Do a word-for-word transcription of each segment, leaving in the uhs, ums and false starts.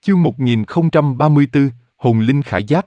Chương một nghìn không trăm ba mươi tư, Hồn Linh Khải Giáp.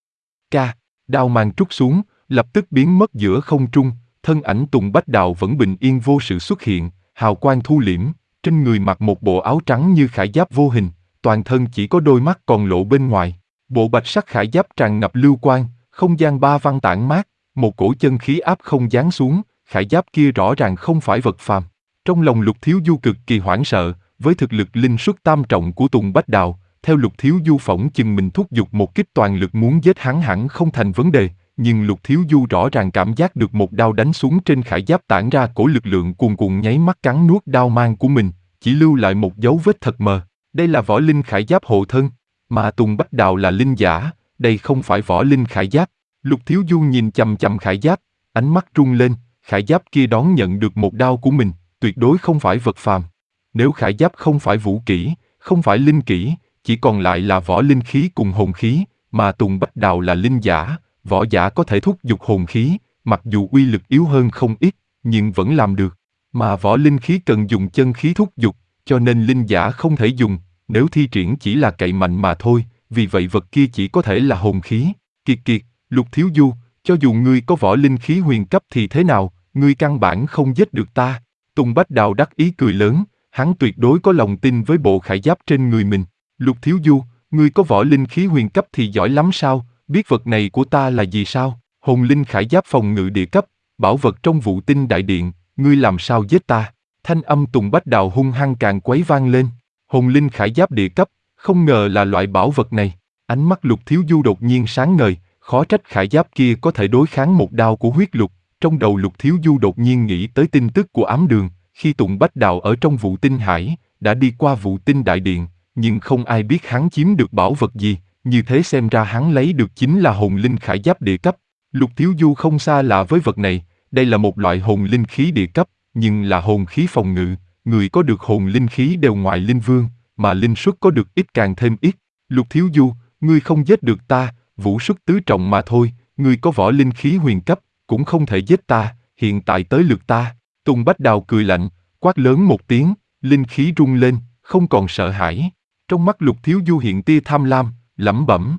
Ca, đao mang trút xuống, lập tức biến mất giữa không trung, thân ảnh Tùng Bách Đào vẫn bình yên vô sự xuất hiện, hào quang thu liễm, trên người mặc một bộ áo trắng như khải giáp vô hình, toàn thân chỉ có đôi mắt còn lộ bên ngoài. Bộ bạch sắc khải giáp tràn ngập lưu quang, không gian ba văn tản mát, một cổ chân khí áp không giáng xuống, khải giáp kia rõ ràng không phải vật phàm. Trong lòng Lục Thiếu Du cực kỳ hoảng sợ, với thực lực linh xuất tam trọng của Tùng Bách Đào, theo Lục Thiếu Du phỏng chừng mình thúc giục một kích toàn lực muốn giết hắn hẳn không thành vấn đề, nhưng Lục Thiếu Du rõ ràng cảm giác được một đao đánh xuống trên khải giáp tản ra cổ lực lượng cuồn cuộn nháy mắt cắn nuốt đao mang của mình, chỉ lưu lại một dấu vết thật mờ. Đây là võ linh khải giáp hộ thân, mà Tùng Bách Đào là linh giả, đây không phải võ linh khải giáp. Lục Thiếu Du nhìn chằm chằm khải giáp, ánh mắt rung lên, khải giáp kia đón nhận được một đao của mình, tuyệt đối không phải vật phàm. Nếu khải giáp không phải vũ kỹ, không phải linh kỹ, chỉ còn lại là võ linh khí cùng hồn khí, mà Tùng Bách Đào là linh giả, võ giả có thể thúc giục hồn khí, mặc dù uy lực yếu hơn không ít, nhưng vẫn làm được. Mà võ linh khí cần dùng chân khí thúc giục, cho nên linh giả không thể dùng, nếu thi triển chỉ là cậy mạnh mà thôi, vì vậy vật kia chỉ có thể là hồn khí. Kiệt kiệt, Lục Thiếu Du, cho dù ngươi có võ linh khí huyền cấp thì thế nào, ngươi căn bản không giết được ta. Tùng Bách Đào đắc ý cười lớn, hắn tuyệt đối có lòng tin với bộ khải giáp trên người mình. Lục Thiếu Du, ngươi có võ linh khí huyền cấp thì giỏi lắm sao, biết vật này của ta là gì sao? Hồn linh khải giáp phòng ngự địa cấp, bảo vật trong Vũ Tinh Đại Điện, ngươi làm sao giết ta? Thanh âm Tùng Bách Đào hung hăng càng quấy vang lên. Hồn linh khải giáp địa cấp, không ngờ là loại bảo vật này. Ánh mắt Lục Thiếu Du đột nhiên sáng ngời, khó trách khải giáp kia có thể đối kháng một đao của huyết lục. Trong đầu Lục Thiếu Du đột nhiên nghĩ tới tin tức của ám đường, khi Tùng Bách Đào ở trong Vũ Tinh Hải, đã đi qua Vũ Tinh Đại Điện, nhưng không ai biết hắn chiếm được bảo vật gì, như thế xem ra hắn lấy được chính là hồn linh khải giáp địa cấp. Lục Thiếu Du không xa lạ với vật này, đây là một loại hồn linh khí địa cấp, nhưng là hồn khí phòng ngự, người có được hồn linh khí đều ngoại linh vương, mà linh suất có được ít càng thêm ít. Lục Thiếu Du, ngươi không giết được ta, vũ suất tứ trọng mà thôi, ngươi có võ linh khí huyền cấp, cũng không thể giết ta, hiện tại tới lượt ta. Tùng Bách Đào cười lạnh, quát lớn một tiếng, linh khí rung lên, không còn sợ hãi. Trong mắt Lục Thiếu Du hiện tia tham lam, lẩm bẩm.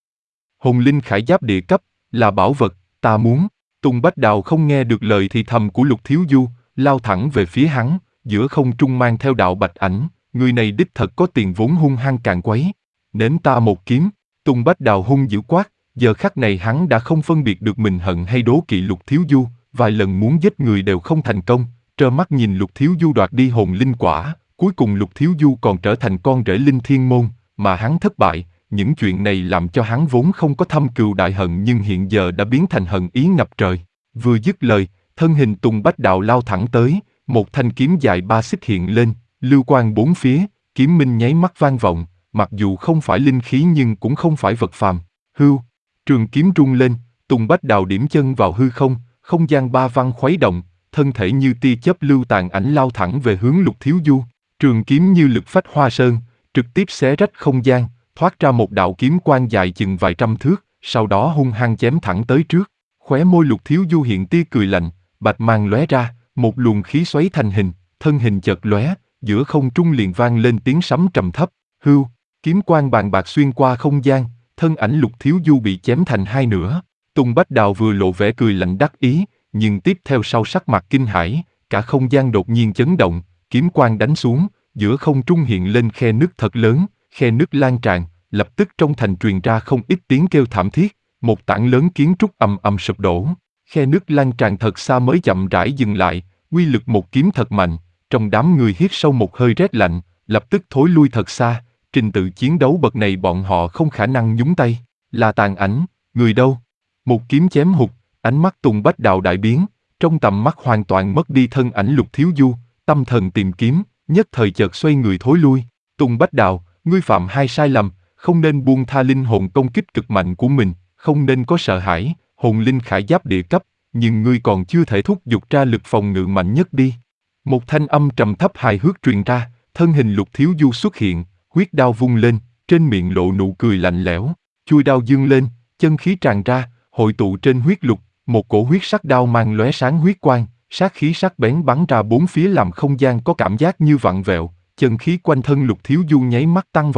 Hồn linh khải giáp địa cấp, là bảo vật, ta muốn. Tùng Bách Đào không nghe được lời thì thầm của Lục Thiếu Du, lao thẳng về phía hắn, giữa không trung mang theo đạo bạch ảnh, người này đích thật có tiền vốn hung hăng càn quấy. Nếm ta một kiếm, Tùng Bách Đào hung dữ quát, giờ khắc này hắn đã không phân biệt được mình hận hay đố kỵ Lục Thiếu Du, vài lần muốn giết người đều không thành công, trơ mắt nhìn Lục Thiếu Du đoạt đi hồn linh quả, cuối cùng Lục Thiếu Du còn trở thành con rể linh thiên môn, mà hắn thất bại. Những chuyện này làm cho hắn vốn không có thâm cừu đại hận nhưng hiện giờ đã biến thành hận ý ngập trời. Vừa dứt lời, thân hình Tùng Bách Đào lao thẳng tới, một thanh kiếm dài ba xích hiện lên, lưu quang bốn phía, kiếm minh nháy mắt vang vọng, mặc dù không phải linh khí nhưng cũng không phải vật phàm. Hưu, trường kiếm rung lên, Tùng Bách Đào điểm chân vào hư không, không gian ba văn khuấy động, thân thể như tia chớp lưu tàn ảnh lao thẳng về hướng Lục Thiếu Du. Trường kiếm như lực phách hoa sơn, trực tiếp xé rách không gian, thoát ra một đạo kiếm quang dài chừng vài trăm thước, sau đó hung hăng chém thẳng tới trước. Khóe môi Lục Thiếu Du hiện tia cười lạnh, bạch mang lóe ra, một luồng khí xoáy thành hình, thân hình chợt lóe, giữa không trung liền vang lên tiếng sấm trầm thấp. Hưu, kiếm quang bàn bạc xuyên qua không gian, thân ảnh Lục Thiếu Du bị chém thành hai nửa. Tùng Bách Đào vừa lộ vẻ cười lạnh đắc ý, nhưng tiếp theo sau sắc mặt kinh hãi, cả không gian đột nhiên chấn động, kiếm quang đánh xuống, giữa không trung hiện lên khe nứt thật lớn, khe nứt lan tràn, lập tức trong thành truyền ra không ít tiếng kêu thảm thiết, một tảng lớn kiến trúc ầm ầm sụp đổ. Khe nứt lan tràn thật xa mới chậm rãi dừng lại, uy lực một kiếm thật mạnh, trong đám người hít sâu một hơi rét lạnh, lập tức thối lui thật xa, trình tự chiến đấu bậc này bọn họ không khả năng nhúng tay. Là Tàn Ảnh, người đâu? Một kiếm chém hụt, ánh mắt Tùng Bách Đào đại biến, trong tầm mắt hoàn toàn mất đi thân ảnh Lục Thiếu Du, tâm thần tìm kiếm, nhất thời chợt xoay người thối lui. Tùng Bách Đào, ngươi phạm hai sai lầm, không nên buông tha linh hồn công kích cực mạnh của mình, không nên có sợ hãi, hồn linh khải giáp địa cấp, nhưng ngươi còn chưa thể thúc giục ra lực phòng ngự mạnh nhất đi. Một thanh âm trầm thấp hài hước truyền ra, thân hình Lục Thiếu Du xuất hiện, huyết đao vung lên, trên miệng lộ nụ cười lạnh lẽo, chuôi đao dương lên, chân khí tràn ra, hội tụ trên huyết lục, một cổ huyết sắc đao mang lóe sáng huyết quang, sát khí sắc bén bắn ra bốn phía làm không gian có cảm giác như vặn vẹo, chân khí quanh thân Lục Thiếu Du nháy mắt tăng vọt.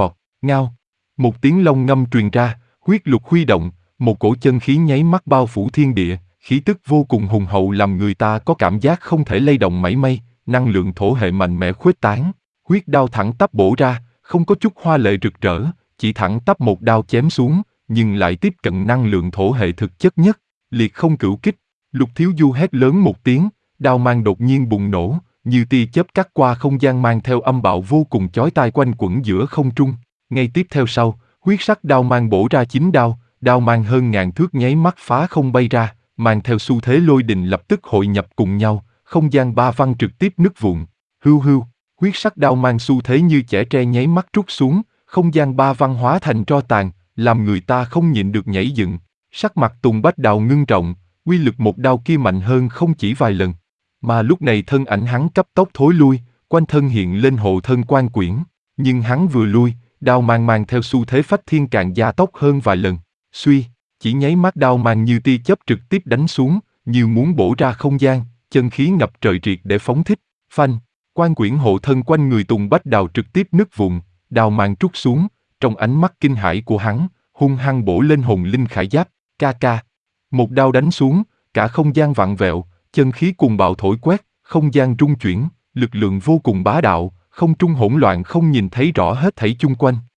Ngao. Một tiếng long ngâm truyền ra, huyết lục huy động, một cổ chân khí nháy mắt bao phủ thiên địa, khí tức vô cùng hùng hậu làm người ta có cảm giác không thể lay động mảy may, năng lượng thổ hệ mạnh mẽ khuếch tán. Huyết đao thẳng tắp bổ ra, không có chút hoa lệ rực rỡ, chỉ thẳng tắp một đao chém xuống, nhưng lại tiếp cận năng lượng thổ hệ thực chất nhất, liệt không cửu kích. Lục Thiếu Du hét lớn một tiếng, đao mang đột nhiên bùng nổ, như tia chớp cắt qua không gian mang theo âm bạo vô cùng chói tai quanh quẩn giữa không trung. Ngay tiếp theo sau, huyết sắc đao mang bổ ra chín đao, đao mang hơn ngàn thước nháy mắt phá không bay ra, mang theo xu thế lôi đình lập tức hội nhập cùng nhau, không gian ba văn trực tiếp nứt vụn. Hưu hưu, huyết sắc đao mang xu thế như chẻ tre nháy mắt trút xuống, không gian ba văn hóa thành tro tàn, làm người ta không nhịn được nhảy dựng. Sắc mặt Tùng Bách Đạo ngưng trọng, uy lực một đao kia mạnh hơn không chỉ vài lần. Mà lúc này thân ảnh hắn cấp tốc thối lui, quanh thân hiện lên hộ thân quan quyển. Nhưng hắn vừa lui, đao mang mang theo xu thế phách thiên càng gia tốc hơn vài lần. Suy, chỉ nháy mắt đao mang như tia chớp trực tiếp đánh xuống, như muốn bổ ra không gian, chân khí ngập trời triệt để phóng thích. Phanh, quan quyển hộ thân quanh người Tùng Bách Đào trực tiếp nứt vụn, đao mang trút xuống, trong ánh mắt kinh hãi của hắn, hung hăng bổ lên hồn linh khải giáp, ca ca. Một đao đánh xuống, cả không gian vặn vẹo, chân khí cùng bạo thổi quét, không gian rung chuyển, lực lượng vô cùng bá đạo, không trung hỗn loạn không nhìn thấy rõ hết thảy chung quanh.